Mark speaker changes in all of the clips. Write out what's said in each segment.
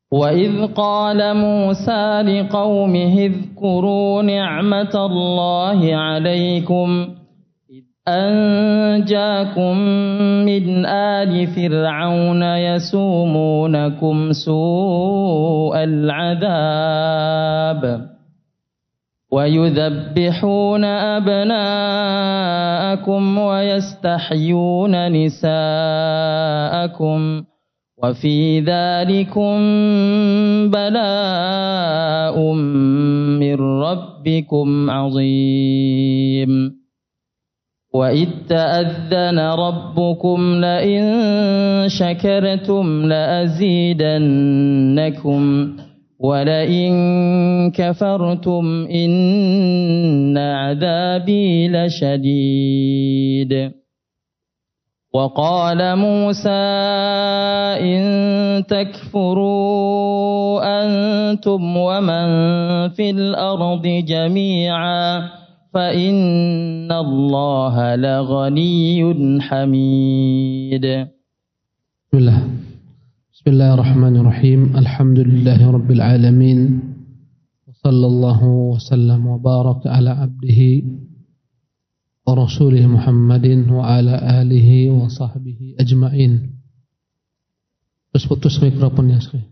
Speaker 1: وإذ قال موسى لقومه اذكروا نعمة الله عليكم إذ أنجاكم من آل فرعون يسومونكم سوء العذاب ويذبحون أبناءكم ويستحيون نساءكم وفي ذلكم بلاء من ربكم عظيم وإذ تأذن ربكم لئن شكرتم لأزيدنكم ولئن كفرتم إن عذابي لشديد وقال موسى إن تكفروا أنتم ومن في الأرض جميعا فإن الله لغني حميد.
Speaker 2: بسم الله الرحمن الرحيم. الحمد لله رب العالمين وصلى الله وسلم وبارك على عبده ورسوله محمد وعلى آله وصحبه أجمعين. Terus putus mikrofonnya sekali.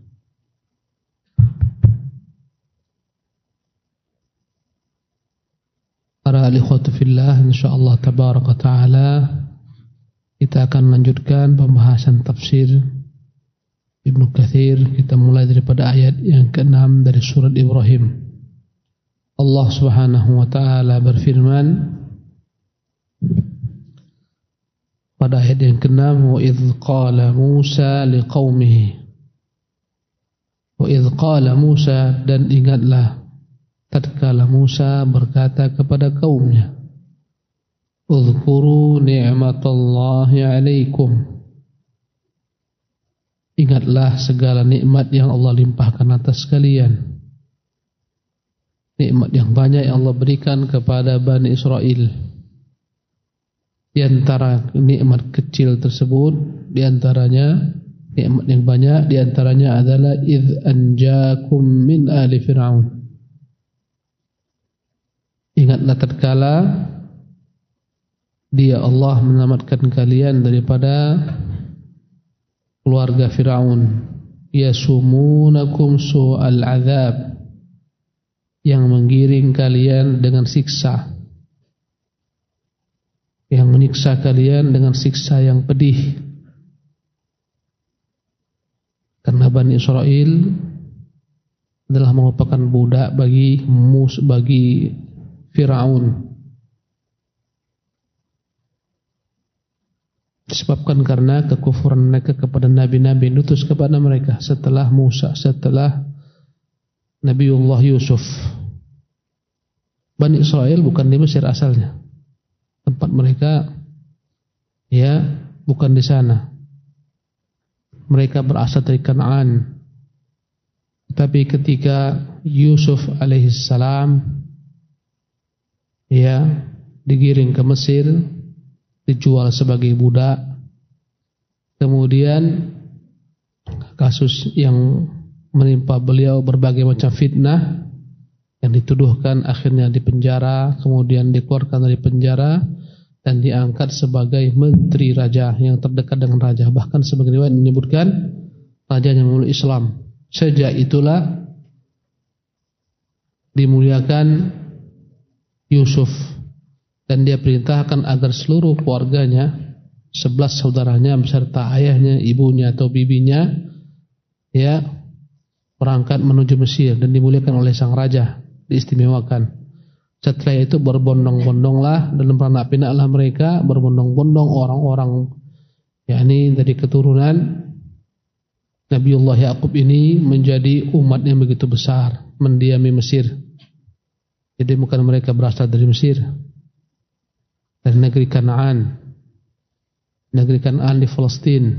Speaker 2: Para ikhwatu fillah, insyaallah tabaraka taala kita akan melanjutkan pembahasan tafsir Ibnu Katsir. Kita mulai daripada ayat yang ke-6 dari surat Ibrahim. Allah Subhanahu wa taala berfirman pada ayat yang ke-6, wa idz qala Musa liqaumihi. Wa idz qala Musa, dan ingatlah tatkala Musa berkata kepada kaumnya, uzkuru ni'matallahi 'alaikum. Ingatlah segala nikmat yang Allah limpahkan atas kalian. Nikmat yang banyak yang Allah berikan kepada Bani Israel. Di antara nikmat kecil tersebut, di antaranya nikmat yang banyak, di antaranya adalah idz anjakum min ali fir'aun. Ingatlah tatkala Dia Allah menyelamatkan kalian daripada keluarga Fir'aun, yasumunakum su'al azab, yang menggiring kalian dengan siksa, yang menyiksa kalian dengan siksa yang pedih. Karena Bani Israel adalah merupakan budak bagi Fir'aun. Disebabkan karena kekufuran mereka kepada nabi-nabi yang diutus kepada mereka setelah Musa, setelah Nabiullah Yusuf. Bani Israel bukan di Mesir asalnya. Tempat mereka bukan di sana. Mereka berasal dari Kanaan. Tapi ketika Yusuf alaihissalam digiring ke Mesir, dijual sebagai budak. Kemudian kasus yang menimpa beliau, berbagai macam fitnah yang dituduhkan, akhirnya dipenjara, kemudian dikeluarkan dari penjara dan diangkat sebagai menteri raja yang terdekat dengan raja. Bahkan sebagian riwayat menyebutkan rajanya memeluk Islam. Sejak itulah dimuliakan Yusuf, dan dia perintahkan agar seluruh keluarganya, 11 saudaranya beserta ayahnya, ibunya atau bibinya berangkat menuju Mesir dan dimuliakan oleh sang raja, diistimewakan. Setelah itu berbondong-bondonglah dalam peranak pinaklah mereka, berbondong-bondong orang-orang dari keturunan Nabiullah Yaqub ini menjadi umat yang begitu besar, mendiami Mesir. Jadi bukan mereka berasal dari Mesir, dari negeri Kanaan, negeri Kanaan di Palestina.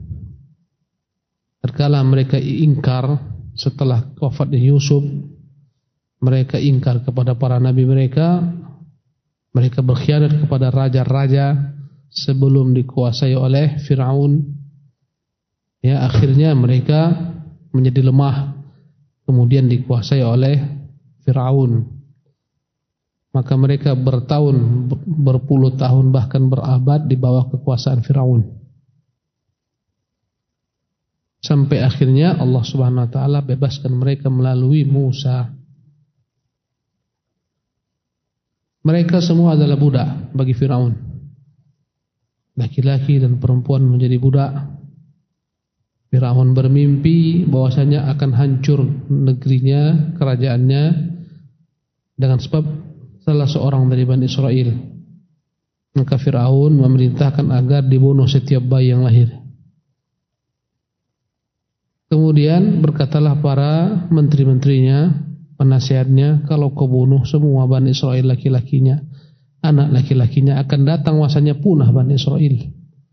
Speaker 2: Terkala mereka ingkar setelah wafatnya Yusuf, mereka ingkar kepada para nabi mereka, mereka berkhianat kepada raja-raja sebelum dikuasai oleh Fir'aun. Akhirnya mereka menjadi lemah, kemudian dikuasai oleh Firaun. Maka mereka berpuluh tahun bahkan berabad di bawah kekuasaan Firaun. Sampai akhirnya Allah Subhanahu wa taala bebaskan mereka melalui Musa. Mereka semua adalah budak bagi Firaun. Laki-laki dan perempuan menjadi budak. Firaun bermimpi bahwasanya akan hancur negerinya, kerajaannya dengan sebab salah seorang dari Bani Israel. Maka Firaun memerintahkan agar dibunuh setiap bayi yang lahir. Kemudian berkatalah para menteri-menterinya, penasihatnya, kalau kau bunuh semua Bani Israel laki-lakinya, anak laki-lakinya, akan datang masanya punah Bani Israel.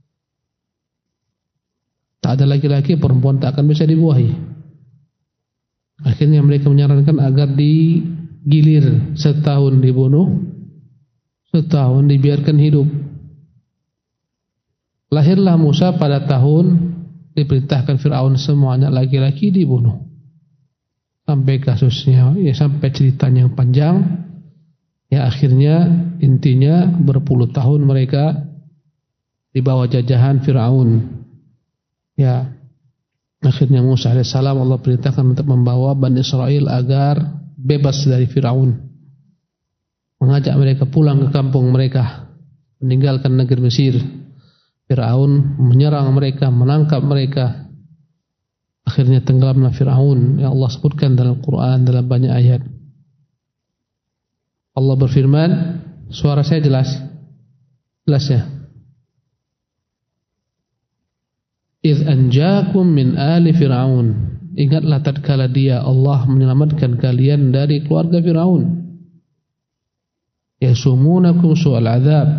Speaker 2: Tak ada laki-laki, perempuan tak akan bisa dibuahi. Akhirnya mereka menyarankan agar digilir, setahun dibunuh, setahun dibiarkan hidup. Lahirlah Musa pada tahun diperintahkan Firaun semua anak laki-laki dibunuh. Sampai kasusnya, ya sampai ceritanya yang panjang. Ya akhirnya intinya berpuluh tahun mereka di bawah jajahan Firaun. Ya, akhirnya Musa alaihissalam Allah perintahkan untuk membawa Bani Israel agar bebas dari Firaun, mengajak mereka pulang ke kampung mereka, meninggalkan negeri Mesir. Firaun menyerang mereka, menangkap mereka. Akhirnya tenggelamlah Firaun. Ya Allah sebutkan dalam Quran dalam banyak ayat. Allah berfirman, suara saya jelas? Jelas ya? Idz anjaakum min ali Fir'aun. Ingatlah tatkala dia Allah menyelamatkan kalian dari keluarga Firaun. Yasumunakum su'al azab,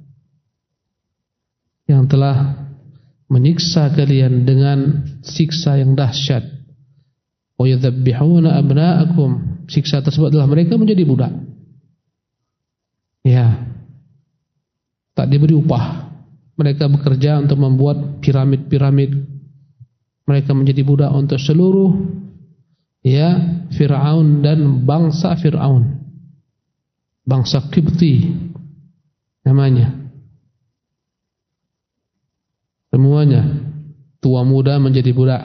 Speaker 2: yang telah menyiksa kalian dengan siksa yang dahsyat. Wa yadhbihuna abna'akum. Siksa tersebut adalah mereka menjadi budak. Ya. Tak diberi upah. Mereka bekerja untuk membuat piramid-piramid. Mereka menjadi budak untuk seluruh Fir'aun dan bangsa Fir'aun. Bangsa Qibti namanya. Semuanya tua muda menjadi budak.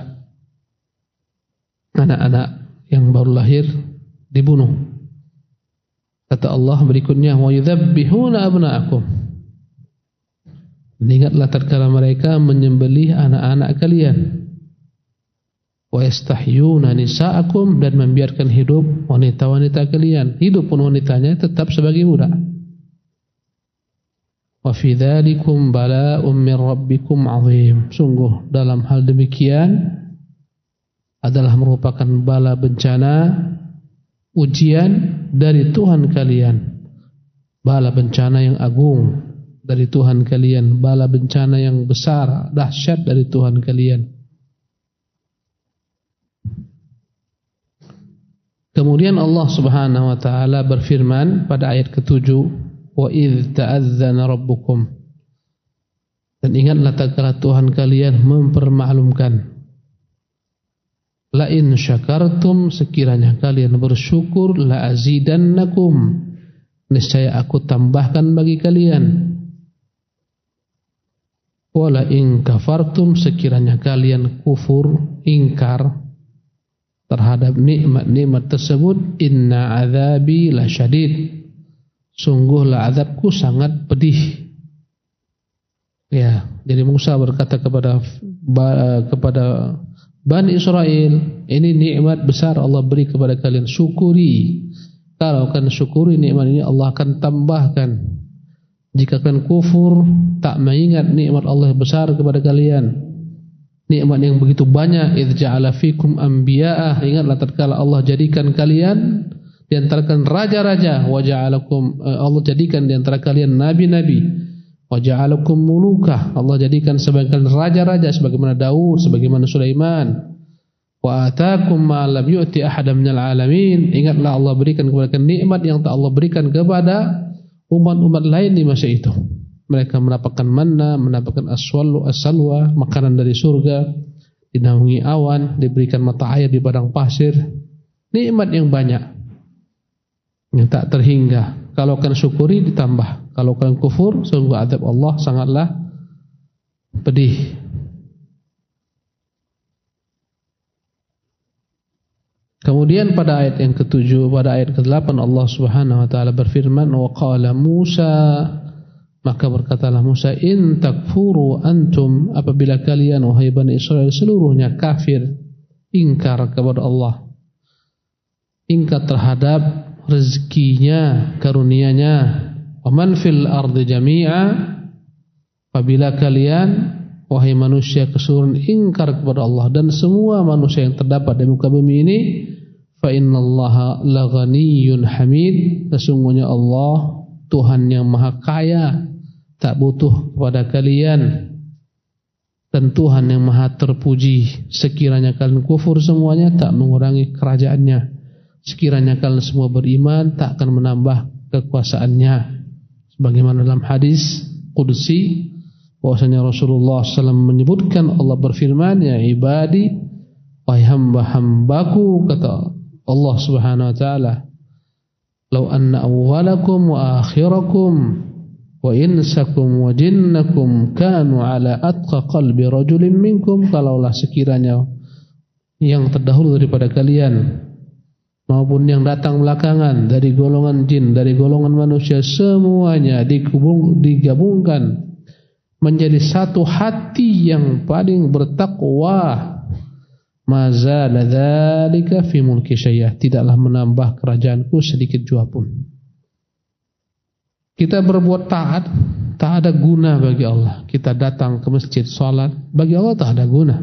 Speaker 2: Anak-anak yang baru lahir dibunuh. Kata Allah berikutnya, wa yudzabbihuna abna'akum. Ingatlah tatkala mereka menyembelih anak-anak kalian. Wa yastahyuna nisa'akum, dan membiarkan hidup wanita-wanita kalian. Hidup pun wanitanya tetap sebagai budak. Wa fi dzalikum bala'un min rabbikum 'azim. Sungguh dalam hal demikian adalah merupakan bala bencana, ujian dari Tuhan kalian. Bala bencana yang agung dari Tuhan kalian, bala bencana yang besar, dahsyat dari Tuhan kalian. Kemudian Allah Subhanahu wa taala berfirman pada ayat ke-7, wa idz ta'adzana rabbukum. Dan ingatlah tatkala Tuhan kalian mempermaklumkan, la in syakartum, sekiranya kalian bersyukur, la azidannakum, niscaya aku tambahkan bagi kalian. Wala in kafartum, sekiranya kalian kufur, ingkar terhadap nikmat-nikmat tersebut, inna azabi lasyadid, sungguhlah azabku sangat pedih. Ya, jadi Musa berkata kepada Bani Israel, ini nikmat besar Allah beri kepada kalian, syukuri. Kalau kalian syukuri nikmat ini, Allah akan tambahkan. Jika kalian kufur, tak mengingat nikmat Allah besar kepada kalian, nikmat yang begitu banyak, idz ja'ala fikum anbiya'a, ingatlah tatkala Allah jadikan kalian di antara kalian raja-raja, wa ja'alakum, Allah jadikan di antara kalian nabi-nabi, wa ja'alakum muluka, Allah jadikan sebagian raja-raja sebagaimana Daud, sebagaimana Sulaiman. Wa ataakum ma lam yu'ti ahadan minal alamin, ingatlah Allah berikan kepada kalian nikmat yang tak Allah berikan kepada umat-umat lain di masa itu. Mereka mendapatkan manna, mendapatkan as-salwa, makanan dari surga, dinaungi awan, diberikan mata air di padang pasir. Nikmat yang banyak yang tak terhingga. Kalau kalian syukuri ditambah, kalau kalian kufur sungguh azab Allah sangatlah pedih. Kemudian pada ayat yang ke-7, pada ayat ke-8 Allah Subhanahu wa taala berfirman, wa qala Musa, maka berkatalah Musa, in takfuru antum, apabila kalian wahai Bani Israel seluruhnya kafir, ingkar kepada Allah, ingkar terhadap rezekinya, karunia-Nya, wa man fil ardi jami'a, apabila kalian wahai manusia keseluruhan ingkar kepada Allah dan semua manusia yang terdapat di muka bumi ini, fa innallaha laghaniyyun hamid, sesungguhnya Allah Tuhan yang maha kaya, tak butuh kepada kalian, dan Tuhan yang maha terpuji. Sekiranya kalian kufur semuanya tak mengurangi kerajaannya, sekiranya kalian semua beriman tak akan menambah kekuasaannya. Sebagaimana dalam hadis qudsi bahwasanya Rasulullah SAW menyebutkan, Allah berfirman, ya ibadi, wahai hamba-hambaku, kata Allah Subhanahu wa taala, law anna awwalakum wa akhirakum wa insakum wa jinnakum kanu ala atqa qalbi rajulin minkum, kalaulah sekiranya yang terdahulu daripada kalian maupun yang datang belakangan dari golongan jin, dari golongan manusia, semuanya digabungkan menjadi satu hati yang paling bertakwa, mazala dzalika fi mulki syai'ah, tidaklah menambah kerajaanku sedikit jua pun. Kita berbuat taat tak ada guna bagi Allah. Kita datang ke masjid salat, bagi Allah tak ada guna.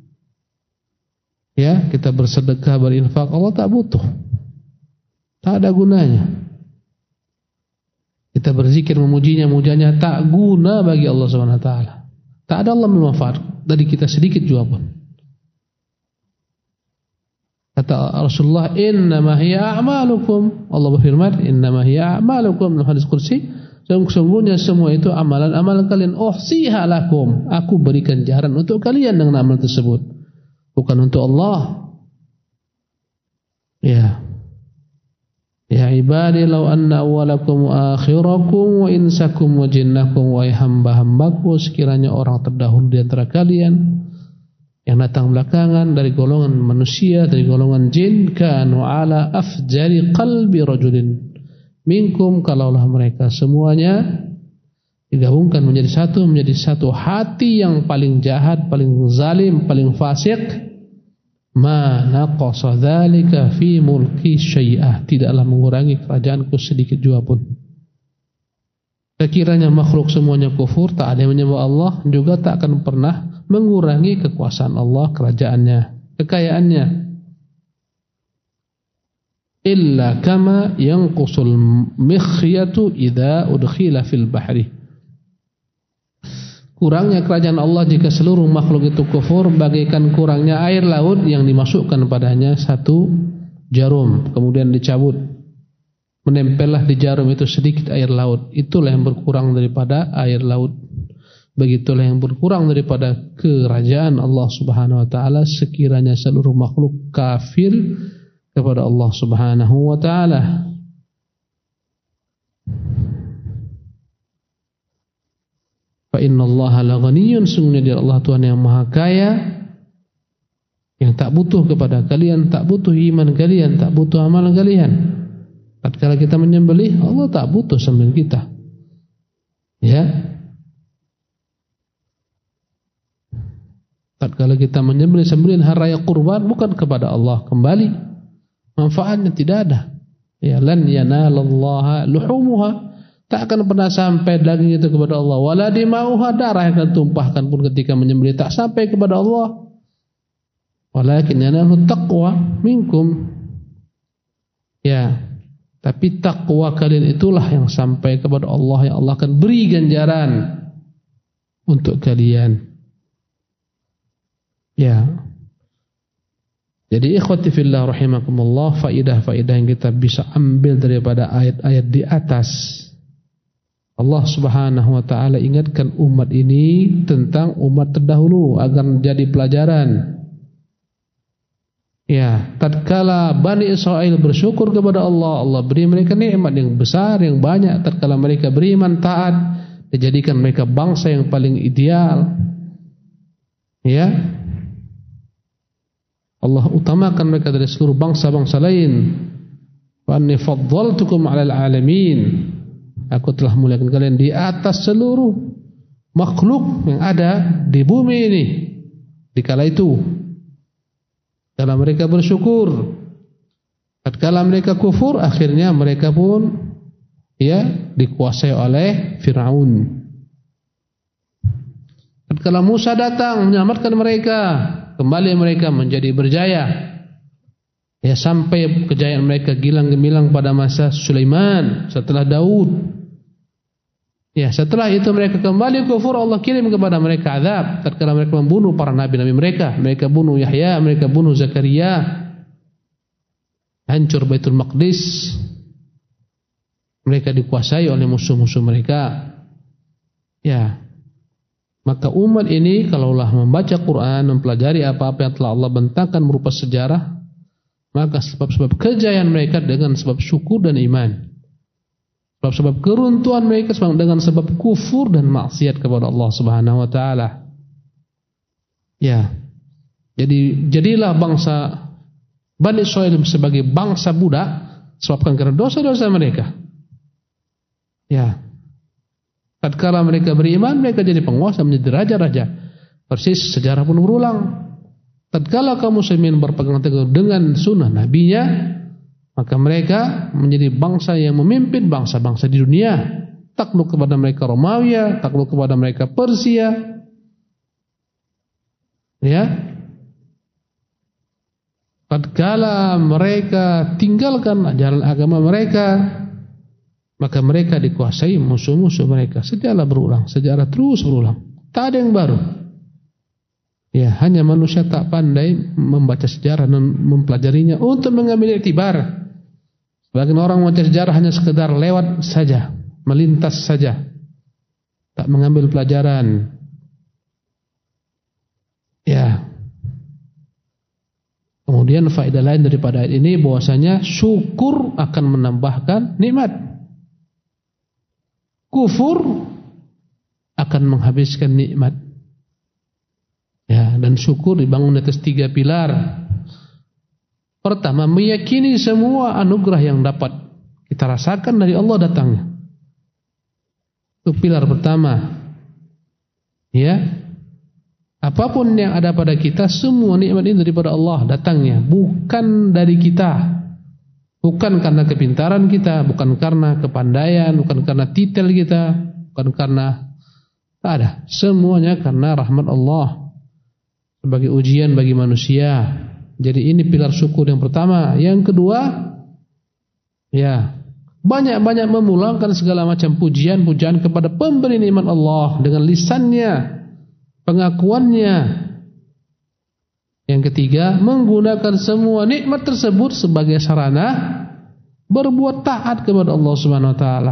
Speaker 2: Ya, kita bersedekah, berinfak, Allah tak butuh, tak ada gunanya. Kita berzikir, memujinya, mujanya, tak guna bagi Allah SWT. Tak ada Allah bermanfaat dari kita sedikit juga pun. Kata Rasulullah, innama hiya a'malukum, Allah berfirman, innama hiya a'malukum, dalam hadis qudsi, sesungguhnya semua itu amalan-amalan kalian, uhsiha lakum, aku berikan jaran untuk kalian dengan amal tersebut, bukan untuk Allah. Ya ibadi, law anna awwalakum wa akhirakum wa insakum wa jinnakum, wa hamba-hambaku, sekiranya orang terdahulu di antara kalian, yang datang belakangan dari golongan manusia, dari golongan jin, kanu ala afjari qalbi rajulin minkum, kalaulah mereka semuanya digabungkan menjadi satu hati yang paling jahat, paling zalim, paling fasik, ma naqasa dzalika fi mulki syai'ah, tidaklah mengurangi kerajaanku sedikit jua pun. Sekiranya makhluk semuanya kufur, tak ada yang menyembah Allah, juga tak akan pernah mengurangi kekuasaan Allah, kerajaannya, kekayaannya. Illa kama yanqusul mikhyatu idza udkhila fil bahri, kurangnya kerajaan Allah jika seluruh makhluk itu kufur bagaikan kurangnya air laut yang dimasukkan padanya satu jarum, kemudian dicabut, menempellah di jarum itu sedikit air laut, itulah yang berkurang daripada air laut. Begitulah yang berkurang daripada kerajaan Allah Subhanahu wa taala sekiranya seluruh makhluk kafir kepada Allah Subhanahu wa taala. Fa innallaha laghaniyyun, sungguhnya dia Allah Tuhan yang maha kaya, yang tak butuh kepada kalian, tak butuh iman kalian, tak butuh amalan kalian. Tatkala kita menyembelih, Allah tak butuh sembelih kita. Ya. Tatkala kita menyembelih sembelihan hari raya kurban, bukan kepada Allah kembali, manfaatnya tidak ada. Ya, lan yanalallaha luhumuha, tak akan pernah sampai daging itu kepada Allah. Wala dimauha, darah yang akan tumpahkan pun ketika menyembelih tak sampai kepada Allah. Walakin yanalu taqwa minkum. Ya, tapi takwa kalian itulah yang sampai kepada Allah, yang Allah akan beri ganjaran untuk kalian. Ya. Jadi ikhwati fillah rahimakumullah, faidah-faidah yang kita bisa ambil daripada ayat-ayat di atas. Allah Subhanahu wa taala ingatkan umat ini tentang umat terdahulu agar menjadi pelajaran. Ya, tatkala Bani Israel bersyukur kepada Allah, Allah beri mereka nikmat yang besar, yang banyak. Tatkala mereka beriman, taat, dijadikan mereka bangsa yang paling ideal. Ya, Allah utamakan mereka dari seluruh bangsa-bangsa lain. Wa anni faddaltukum 'alal 'alamin. Aku telah muliakan kalian di atas seluruh makhluk yang ada di bumi ini. Di kala itu, kalau mereka bersyukur, tatkala mereka kufur, akhirnya mereka pun dikuasai oleh Firaun. Tatkala Musa datang menyelamatkan mereka, kembali mereka menjadi berjaya. Ya, sampai kejayaan mereka gilang gemilang pada masa Sulaiman setelah Daud. Ya, setelah itu mereka kembali kufur, Allah kirim kepada mereka azab tatkala mereka membunuh para nabi-nabi mereka. Mereka bunuh Yahya, mereka bunuh Zakaria. Hancur Baitul Maqdis. Mereka dikuasai oleh musuh-musuh mereka. Ya. Maka umat ini kalaulah membaca Quran, mempelajari apa-apa yang telah Allah bentangkan berupa sejarah, maka sebab-sebab kejayaan mereka dengan sebab syukur dan iman. Sebab keruntuhan mereka dengan sebab kufur dan maksiat kepada Allah Subhanahu wa taala. Ya. Jadilah bangsa Bani Israil sebagai bangsa budak sebabkan karena dosa-dosa mereka. Ya. Tatkala mereka beriman, mereka jadi penguasa, menjadi raja-raja. Persis sejarah pun berulang. Tatkala kaum muslimin berpegang teguh dengan sunnah nabinya, maka mereka menjadi bangsa yang memimpin bangsa-bangsa di dunia. Takluk kepada mereka Romawi, takluk kepada mereka Persia. Ya. Tatkala mereka tinggalkan ajaran agama mereka, maka mereka dikuasai musuh-musuh mereka. Sejarah berulang, sejarah terus berulang. Tak ada yang baru. Ya, hanya manusia tak pandai membaca sejarah dan mempelajarinya untuk mengambil iktibar. Sebagian orang membaca sejarah hanya sekedar lewat saja, melintas saja, tak mengambil pelajaran. Ya. Kemudian faedah lain daripada ayat ini bahwasanya syukur akan menambahkan nikmat. Kufur akan menghabiskan nikmat. Ya, dan syukur dibangun atas 3 pilar. Pertama, meyakini semua anugerah yang dapat kita rasakan dari Allah datangnya. Itu pilar pertama. Ya. Apapun yang ada pada kita, semua nikmat ini daripada Allah datangnya, bukan dari kita. Bukan karena kepintaran kita, bukan karena kepandaian, bukan karena titel kita, bukan karena tak ada. Semuanya karena rahmat Allah sebagai ujian bagi manusia. Jadi ini pilar syukur yang pertama. Yang kedua, ya, banyak-banyak memulangkan segala macam pujian-pujian kepada pemberi nikmat Allah dengan lisannya, pengakuannya. Yang ketiga, menggunakan semua nikmat tersebut sebagai sarana berbuat taat kepada Allah Subhanahu wa taala.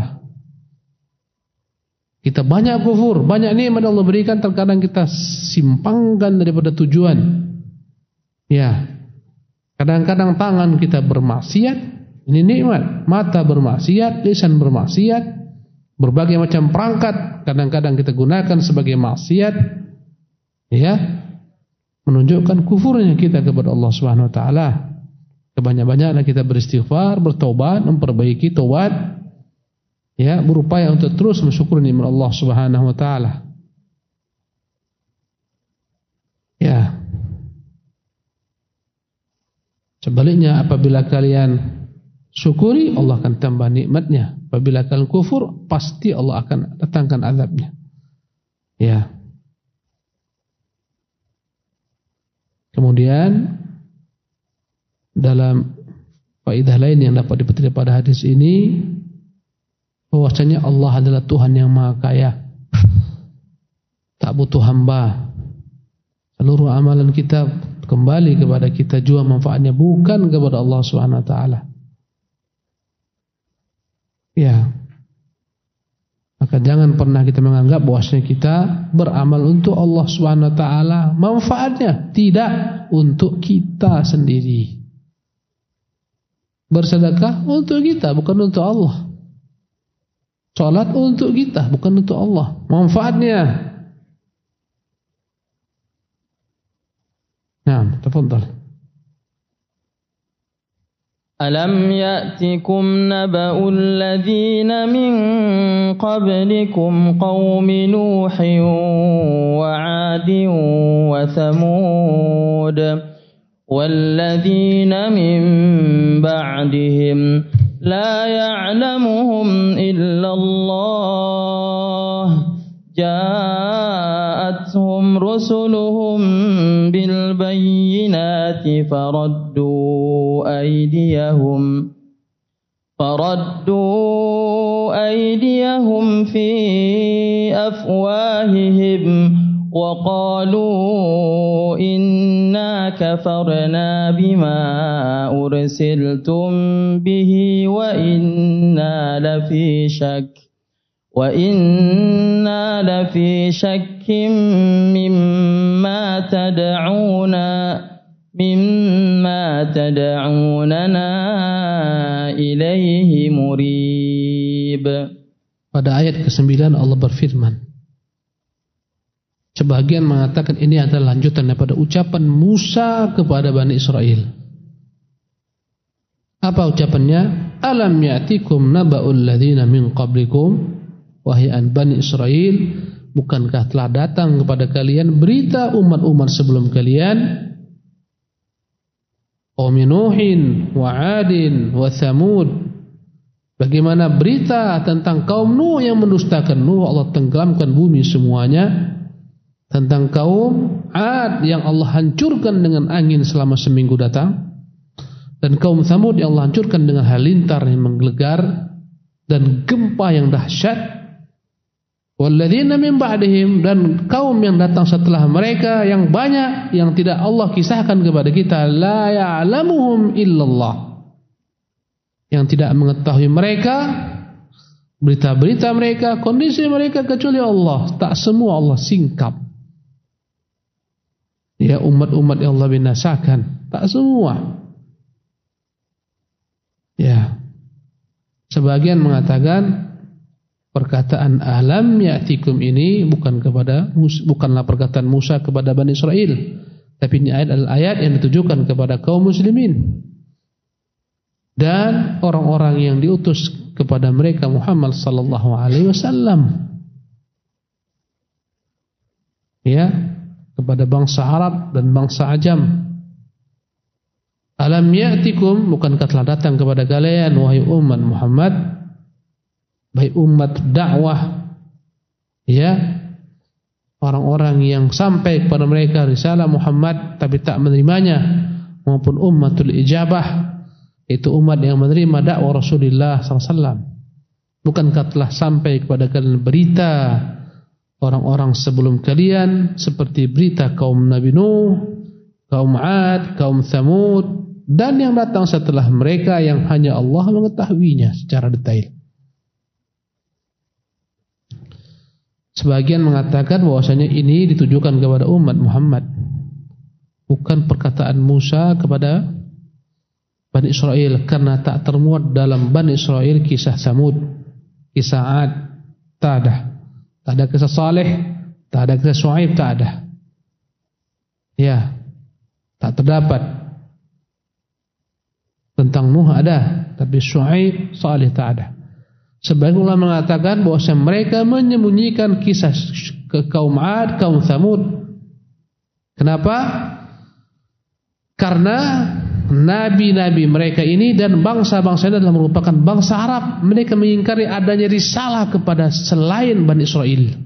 Speaker 2: Kita banyak kufur, banyak nikmat Allah berikan, terkadang kita simpangkan daripada tujuan. Ya. Kadang-kadang tangan kita bermaksiat, ini nikmat. Mata bermaksiat, lisan bermaksiat, berbagai macam perangkat kadang-kadang kita gunakan sebagai maksiat. Ya. Menunjukkan kufurnya kita kepada Allah Subhanahu wa taala. Kebanyak-banyaklah kita beristighfar, bertaubat, memperbaiki taubat. Ya, berupaya untuk terus mensyukuri nikmat Allah Subhanahu wa taala. Ya. Sebaliknya, apabila kalian syukuri, Allah akan tambah nikmatnya. Apabila kalian kufur, pasti Allah akan datangkan azabnya. Ya. Kemudian dalam faedah lain yang dapat dipetik pada hadis ini, bahwasanya Allah adalah Tuhan yang Maha Kaya, tak butuh hamba. Seluruh amalan kita kembali kepada kita, jua manfaatnya bukan kepada Allah Subhanahu wa taala. Ya. Maka jangan pernah kita menganggap bahwasanya kita beramal untuk Allah Subhanahu wa taala, manfaatnya tidak untuk kita sendiri. Bersedekah untuk kita, bukan untuk Allah. Salat untuk kita, bukan untuk Allah. Manfaatnya. Nah, tafadhal.
Speaker 1: ألم يأتكم نبأ الذين من قبلكم قوم نوح وعاد وثمود والذين من بعدهم لا يعلمهم إلا الله جاءتهم رسلهم بالبينات فردوا أيديهم في أفواههم وقالوا إنا كفرنا بما أرسلتم به وإنا لفي شك مما تدعوننا إليه مريب.
Speaker 2: Pada ayat ke-9 Allah berfirman, sebagian mengatakan ini adalah lanjutan daripada ucapan Musa kepada Bani Israel. Apa ucapannya? Alam ya'tikum naba'ul ladzina min qablikum, wahai Bani Israel, bukankah telah datang kepada kalian berita umat-umat sebelum kalian, qaum Nuhin wa 'Adin wa Thamud. Bagaimana berita tentang kaum Nuh yang mendustakan Nuh, Allah tenggelamkan bumi semuanya. Tentang kaum 'Ad yang Allah hancurkan dengan angin selama seminggu datang. Dan kaum Thamud yang Allah hancurkan dengan halilintar yang menggelegar dan gempa yang dahsyat. Walladzina min ba'dihim, dan kaum yang datang setelah mereka yang banyak yang tidak Allah kisahkan kepada kita, la ya'lamuhum illallah, yang tidak mengetahui mereka, berita-berita mereka, kondisi mereka kecuali Allah. Tak semua Allah singkap. Ya, umat-umat yang Allah binasakan, tak semua. Ya, sebagian mengatakan perkataan alam ya'tikum ini bukanlah perkataan Musa kepada Bani Israel, tapi ini adalah ayat yang ditujukan kepada kaum muslimin dan orang-orang yang diutus kepada mereka Muhammad sallallahu alaihi wasallam. Ya, kepada bangsa Arab dan bangsa Ajam. Alam ya'tikum, bukankah telah datang kepada kalian wahai umat Muhammad, baik umat dakwah, ya, orang-orang yang sampai kepada mereka risalah Muhammad tapi tak menerimanya, maupun ummatul ijabah, itu umat yang menerima dakwah Rasulullah SAW. Bukankah telah sampai kepada kalian berita orang-orang sebelum kalian, seperti berita kaum Nabi Nuh, kaum 'Ad, kaum Thamud, dan yang datang setelah mereka yang hanya Allah mengetahuinya secara detail. Sebagian mengatakan bahwasanya ini ditujukan kepada umat Muhammad, bukan perkataan Musa kepada Bani Israel, karena tak termuat dalam Bani Israel kisah Thamud, kisah 'Ad, tak ada. Tak ada kisah Saleh, tak ada kisah Shu'aib, tak ada. Ya, tak terdapat. Tentang Nuh ada, tapi Shu'aib, Saleh tak ada. Sebagian ulama mengatakan bahwa mereka menyembunyikan kisah ke kaum 'Ad, kaum Thamud. Kenapa? Karena nabi-nabi mereka ini dan bangsa-bangsa ini adalah merupakan bangsa Arab. Mereka mengingkari adanya risalah kepada selain Bani Israel.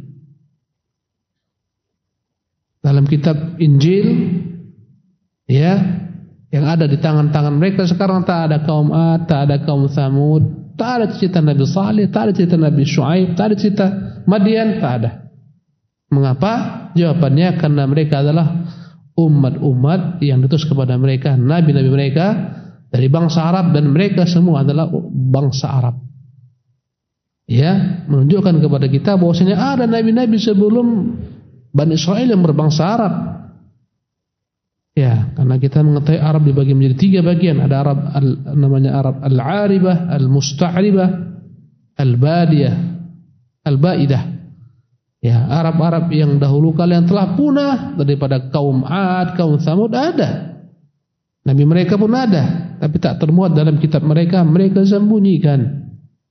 Speaker 2: Dalam kitab Injil, ya, yang ada di tangan-tangan mereka sekarang, tak ada kaum 'Ad, tak ada kaum Thamud, tak ada cerita Nabi Saleh, tak ada cerita Nabi Shu'aib, tak ada cerita Madian, tak ada. Mengapa? Jawabannya karena mereka adalah umat-umat yang diutus kepada mereka, nabi-nabi mereka dari bangsa Arab, dan mereka semua adalah bangsa Arab. Ya, menunjukkan kepada kita bahwasanya ada nabi-nabi sebelum Bani Israil yang berbangsa Arab. Ya, karena kita mengetahui Arab dibagi menjadi 3 bagian. Ada Arab namanya Arab al-Aribah, al-Musta'ribah, al-Badiyah, al-Baidah. Ya, Arab-Arab yang dahulu kala yang telah punah daripada kaum Ad, kaum Tsamud ada. Nabi mereka pun ada, tapi tak termuat dalam kitab mereka, mereka sembunyikan.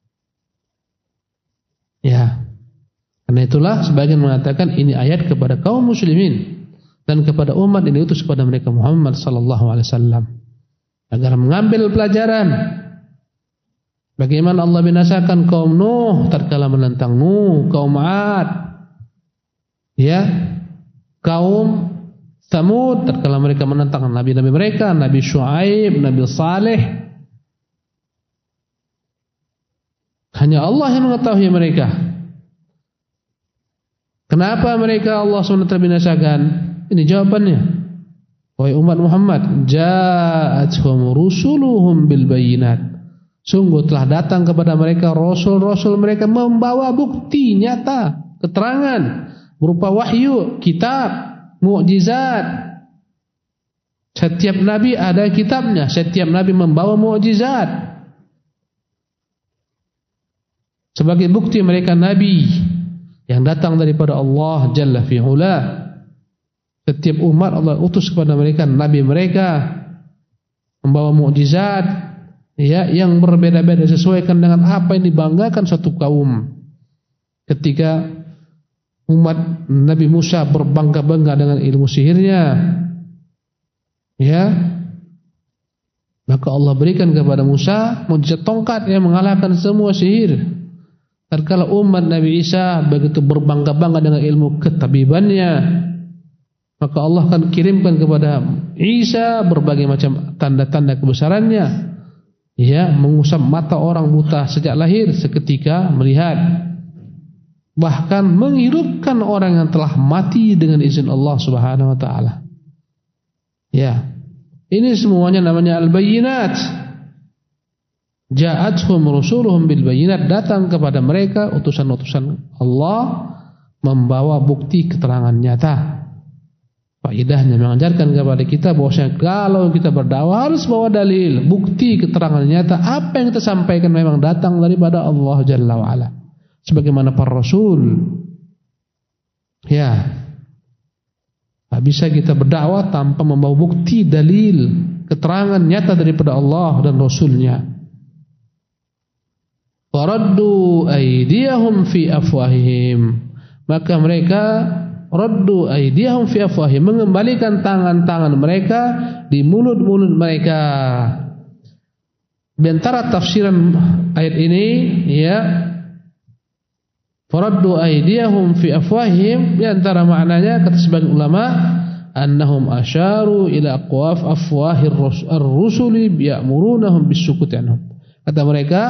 Speaker 2: Ya. Karena itulah sebagian mengatakan ini ayat kepada kaum muslimin dan kepada umat yang diutus kepada mereka Muhammad sallallahu alaihi wasallam agar mengambil pelajaran bagaimana Allah binasakan kaum Nuh tatkala menentang Nuh, kaum Ad, ya, kaum Tsamud tatkala mereka menentang nabi-nabi mereka, Nabi Syuaib, Nabi Saleh. Hanya Allah yang mengetahui mereka. Kenapa mereka Allah SWT binasakan? Ini jawabannya. Wahai umat Muhammad, ja'atuhum rusuluhum bil bayyinat. Sungguh telah datang kepada mereka rasul-rasul mereka membawa bukti nyata, keterangan berupa wahyu, kitab, mukjizat. Setiap nabi ada kitabnya, setiap nabi membawa mukjizat. Sebagai bukti mereka nabi yang datang daripada Allah Jalla fi'ula. Setiap umat Allah utus kepada mereka nabi mereka membawa mukjizat, ya, yang berbeda-beda sesuaikan dengan apa yang dibanggakan satu kaum. Ketika umat Nabi Musa berbangga-bangga dengan ilmu sihirnya, ya, maka Allah berikan kepada Musa mukjizat tongkat yang mengalahkan semua sihir. Tatkala umat Nabi Isa begitu berbangga-bangga dengan ilmu ketabibannya, maka Allah akan kirimkan kepada Isa berbagai macam tanda-tanda kebesarannya, ya, mengusap mata orang buta sejak lahir seketika melihat, bahkan menghidupkan orang yang telah mati dengan izin Allah Subhanahu wa taala. Ya, ini semuanya namanya al-bayyinat. Ja'atuhum rusuluhum bil bayyinat, datang kepada mereka utusan-utusan Allah membawa bukti keterangan nyata. Faedahnya mengajarkan kepada kita bahwasanya kalau kita berdakwah harus bawa dalil, bukti, keterangan nyata. Apa yang kita sampaikan memang datang daripada Allah Jalla wa ala. Sebagaimana para rasul. Ya. Tak bisa kita berdakwah tanpa membawa bukti, dalil, keterangan nyata daripada Allah dan Rasulnya. Faraddu aydiyahum fi afwahihim, maka mereka raddu aydiyahum fi afwahihim, mengembalikan tangan-tangan mereka di mulut-mulut mereka. Di antara tafsiran ayat ini, ya, faraddu aydiyahum fi afwahihim, di antara maknanya kata sebagian ulama annahum asyaru ila aqwaf afwahir ar-rusuli ya'murunahum bis-sukuti anhum. Kata mereka,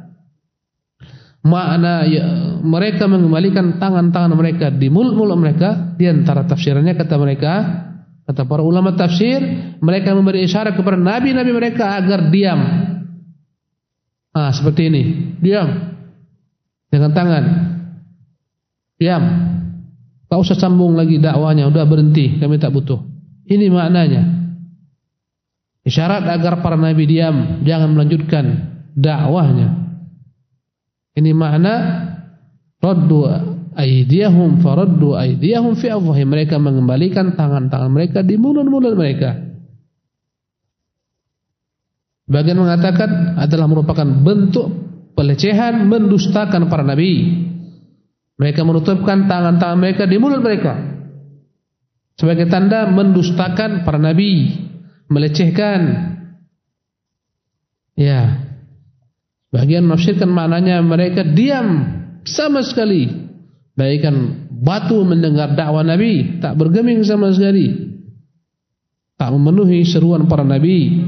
Speaker 2: makna ya, mereka mengembalikan tangan-tangan mereka di mulut-mulut mereka. Di antara tafsirannya kata mereka, kata para ulama tafsir, mereka memberi isyarat kepada nabi-nabi mereka agar diam. Seperti ini, diam dengan tangan, diam, tak usah sambung lagi dakwahnya, udah berhenti, kami tak butuh. Ini maknanya, isyarat agar para nabi diam, jangan melanjutkan dakwahnya. Ini makna raddu aydiyahum faraddu aydiyahum fi afwahihim, mereka mengembalikan tangan-tangan mereka di mulut-mulut mereka. Bagian mengatakan adalah merupakan bentuk pelecehan, mendustakan para nabi. Mereka menutupkan tangan-tangan mereka di mulut mereka sebagai tanda mendustakan para nabi, melecehkan. Ya. Bagian menafsirkan maknanya mereka diam sama sekali, bagaikan batu mendengar dakwah Nabi, tak bergeming sama sekali, tak memenuhi seruan para Nabi.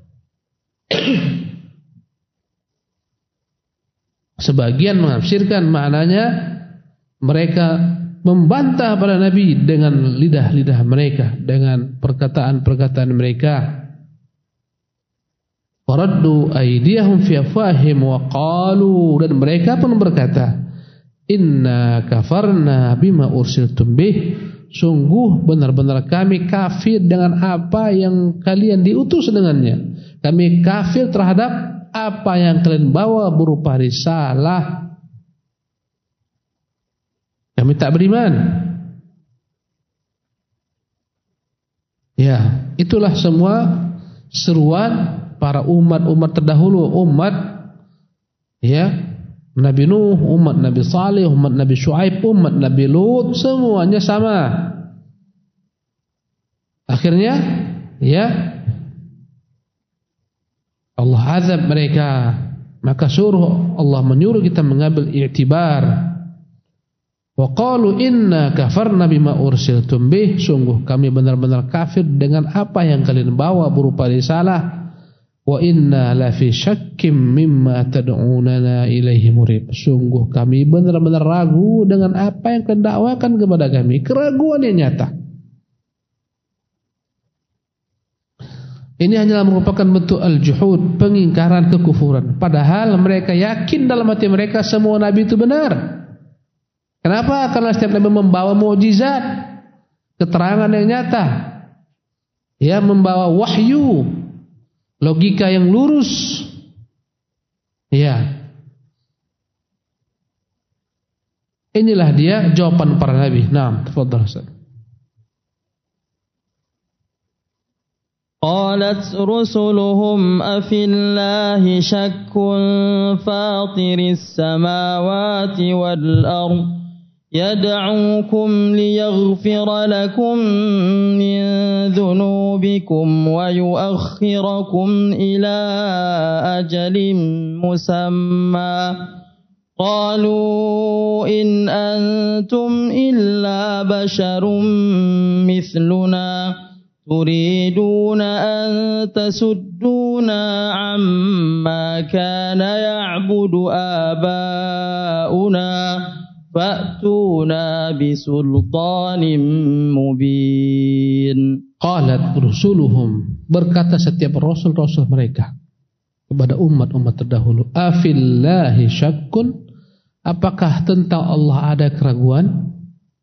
Speaker 2: Sebagian menafsirkan maknanya mereka membantah para Nabi dengan lidah-lidah mereka, dengan perkataan-perkataan mereka. Faraddu aydiyahum fi afwahihim wa qalu, dan mereka pun berkata, inna kafarna bima ursiltum bih, sungguh benar-benar kami kafir dengan apa yang kalian diutus dengannya. Kami kafir terhadap apa yang kalian bawa berupa risalah. Kami tak beriman. Ya, itulah semua seruan para umat-umat terdahulu, umat ya Nabi Nuh, umat Nabi Saleh, umat Nabi Syuaib, umat Nabi Lut, semuanya sama. Akhirnya ya Allah azab mereka. Maka Allah menyuruh kita mengambil i'tibar. Wa qalu inna kafarna bima ursiltum bih, sungguh kami benar-benar kafir dengan apa yang kalian bawa berupa risalah. Wa inna la fi syakkim mimma tad'unana ilaihi murib, sungguh kami benar-benar ragu dengan apa yang kalian dakwakan kepada kami, keraguan yang nyata. Ini hanyalah merupakan bentuk al-juhud, pengingkaran kekufuran, padahal mereka yakin dalam hati mereka semua nabi itu benar. Kenapa? Karena setiap nabi membawa mukjizat, keterangan yang nyata, ya, membawa wahyu, logika yang lurus. Ya. Inilah dia jawaban para nabi. Naam, tafadhal Ustaz.
Speaker 1: Qalat rusuluhum afillahi syakkun fatiris samawati wal ard يدعوكم ليغفر لكم من ذنوبكم ويؤخركم إلى أجل مسمى قالوا إن أنتم إلا بشر مثلنا تريدون أن تسدونا عما كان يعبد آباؤنا فأتونا بسلطان مبين.
Speaker 2: Qalat rusuluhum, berkata setiap rasul-rasul mereka kepada umat-umat terdahulu, afillahi syakkun, apakah tentang Allah ada keraguan?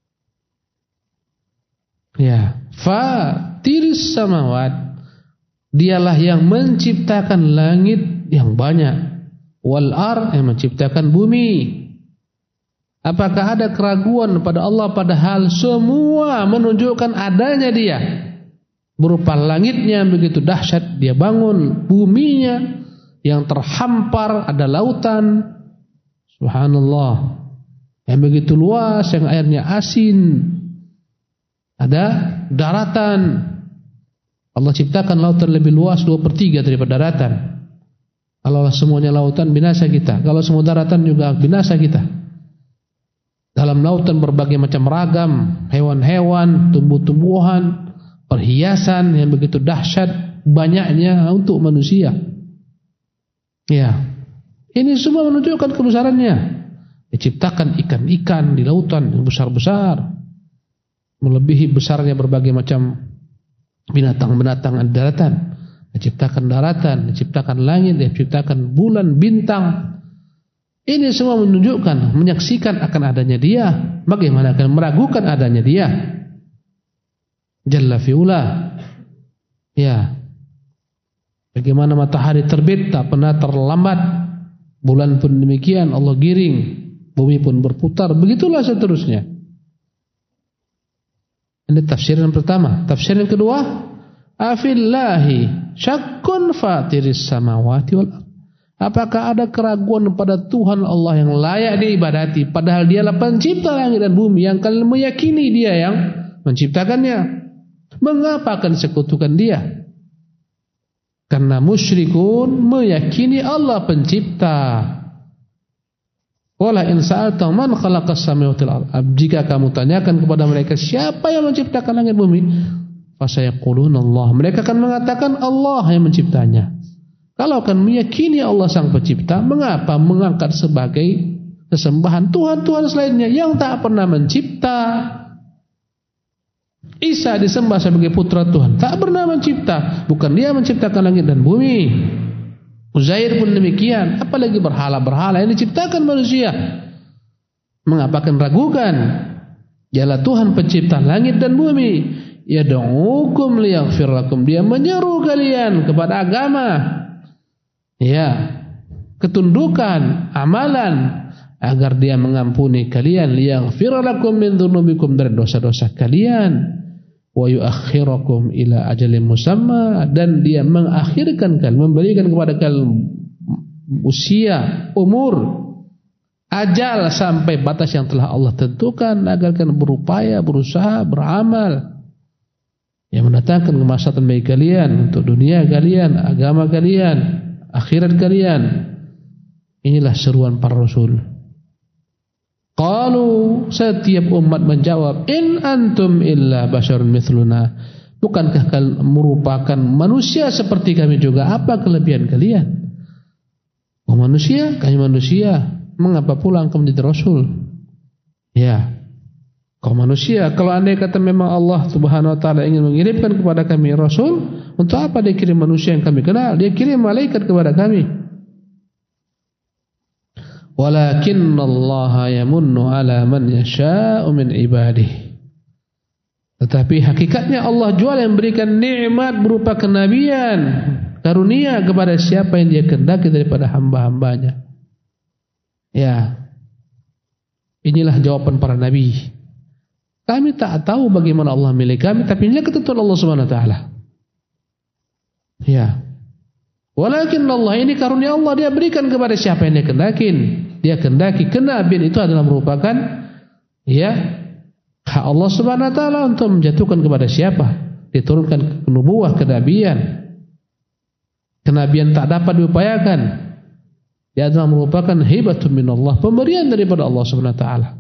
Speaker 2: Ya, fatiris samawat, dialah yang menciptakan langit yang banyak, wal ard, yang menciptakan bumi. Apakah ada keraguan pada Allah, padahal semua menunjukkan adanya Dia, berupa langitnya yang begitu dahsyat Dia bangun, buminya yang terhampar, ada lautan, subhanallah, yang begitu luas, yang airnya asin, ada daratan. Allah ciptakan lautan lebih luas 2/3 daripada daratan. Kalau semuanya lautan, binasa kita. Kalau semua daratan juga binasa kita. Dalam lautan berbagai macam ragam hewan-hewan, tumbuh-tumbuhan, perhiasan yang begitu dahsyat banyaknya untuk manusia. Ya, ini semua menunjukkan kebesarannya. Diciptakan ikan-ikan di lautan yang besar-besar, melebihi besarnya berbagai macam binatang-binatang di daratan. Diciptakan daratan, diciptakan langit, diciptakan bulan, bintang. Ini semua menunjukkan, menyaksikan akan adanya Dia. Bagaimana akan meragukan adanya Dia? Jalla fi'ula. Ya. Bagaimana matahari terbit tak pernah terlambat, bulan pun demikian, Allah giring, bumi pun berputar, begitulah seterusnya. Ini tafsir yang pertama. Tafsir yang kedua, afillahi syakkun fatiris samawati wal ard, apakah ada keraguan pada Tuhan Allah yang layak diibadati, padahal Dialah pencipta langit dan bumi, yang kalian meyakini Dia yang menciptakannya? Mengapa akan sekutukan Dia? Karena musyrikun meyakini Allah pencipta. Wala in sa'alta man khalaqas samawati wal ard, jika kamu tanyakan kepada mereka siapa yang menciptakan langit bumi, fasayaquluna Allah, mereka akan mengatakan Allah yang menciptanya. Kalau akan meyakini Allah sang pencipta, mengapa mengangkat sebagai sesembahan Tuhan-Tuhan selainnya yang tak pernah mencipta? Isa disembah sebagai putra Tuhan, tak pernah mencipta, bukan Dia menciptakan langit dan bumi. Uzair pun demikian. Apalagi berhala-berhala yang diciptakan manusia. Mengapa akan ragukan? Dialah Tuhan pencipta langit dan bumi. Yad'ukum liyaghfir lakum. Dia menyeru kalian kepada agama. Ya, ketundukan, amalan, agar dia mengampuni kalian. Liyaghfir lakum min dzunubikum, dari dosa-dosa kalian. Wa yuakhirakum ila ajalin musamma, dan dia mengakhirkan kalian, memberikan kepada kalian usia, umur, ajal sampai batas yang telah Allah tentukan, agar kalian berupaya, berusaha, beramal yang mendatangkan kemaslahatan bagi kalian, untuk dunia kalian, agama kalian, akhirat kalian. Inilah seruan para rasul. Qalu, setiap umat menjawab, in antum illa basyarun mithluna. Bukankah kalian merupakan manusia seperti kami juga? Apa kelebihan kalian? Oh manusia, kami manusia. Mengapa pula engkau menjadi rasul? Ya, kau manusia. Kalau andai kata memang Allah Subhanahu wa taala ingin mengirimkan kepada kami rasul, untuk apa dia kirim manusia yang kami kenal? Dia kirim malaikat kepada kami. Walakinnallaha yamunnu ala man yasha'u min ibadihi. Tetapi hakikatnya Allah jual yang berikan nikmat berupa kenabian, karunia kepada siapa yang dia kehendaki daripada hamba-hambanya. Ya, inilah jawaban para nabi. Kami tak tahu bagaimana Allah milik kami, tapi inilah ketentuan Allah Subhanahu wa taala. Ya. Walakinallah, ini karunia Allah, dia berikan kepada siapa yang dia kehendaki. Dia kehendaki. Kenabian itu adalah merupakan ya hak Allah Subhanahu wa taala untuk menjatuhkan kepada siapa. Diturunkan nubuwah, kenabian. Kenabian tak dapat diupayakan. Dia adalah merupakan hibatun minallah, pemberian daripada Allah Subhanahu wa taala.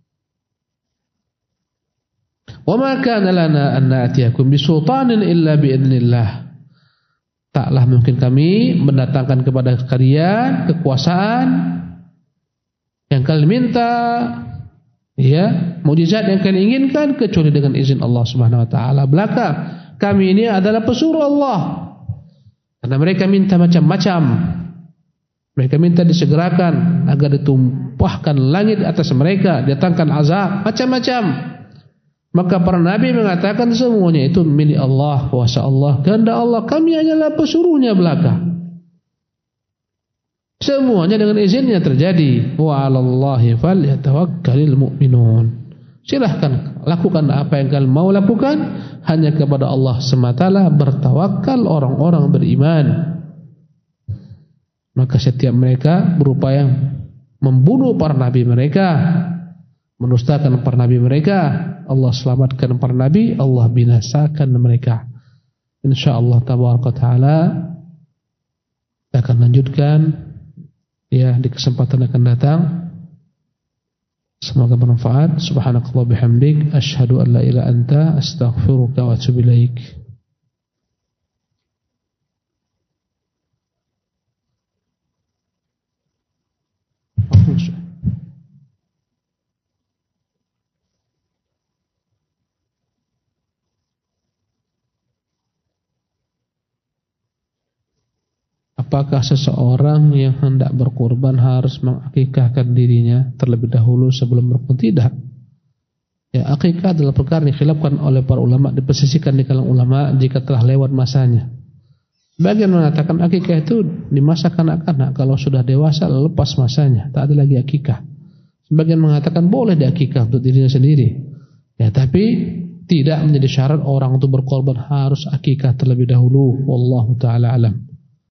Speaker 2: Wa ma kana lana an na'tiyakum bisultanin illa bi idznillah. Taklah mungkin kami mendatangkan kepada kalian kekuasaan yang kalian minta, ya, mukjizat yang kalian inginkan, kecuali dengan izin Allah Subhanahu wa taala belaka. Kami ini adalah pesuruh Allah. Karena mereka minta macam-macam. Mereka minta disegerakan agar ditumpahkan langit atas mereka, datangkan azab macam-macam. Maka para nabi mengatakan semuanya itu milik Allah, kuasa Allah, kehendak Allah. Kami hanyalah pesuruhnya belaka. Semuanya dengan izinnya terjadi. Wa 'alallahi falyatawakkalul mu'minun. Silahkan lakukan apa yang kalian mau lakukan, hanya kepada Allah sematalah bertawakal orang-orang beriman. Maka setiap mereka berupaya membunuh para nabi mereka, menustakan para nabi mereka. Allah selamatkan para nabi, Allah binasakan mereka. InsyaAllah tabaraka ta'ala akan lanjutkan ya di kesempatan akan datang. Semoga bermanfaat. Subhanakallah bihamdik, asyhadu an la ilaha anta, astaghfiruka wa atubu ilaik. Apakah seseorang yang hendak berkurban harus mengakikahkan dirinya terlebih dahulu sebelum berkurban? Tidak. Ya, akikah adalah perkara yang dikhilafkan oleh para ulama, dipersisikan di kalangan ulama jika telah lewat masanya. Sebagian mengatakan akikah itu di masa kanak-kanak, kalau sudah dewasa lepas masanya, tak ada lagi akikah. Sebagian mengatakan boleh diakikah untuk dirinya sendiri. Ya, tapi tidak menjadi syarat orang untuk berkorban harus akikah terlebih dahulu. Wallahu taala alam.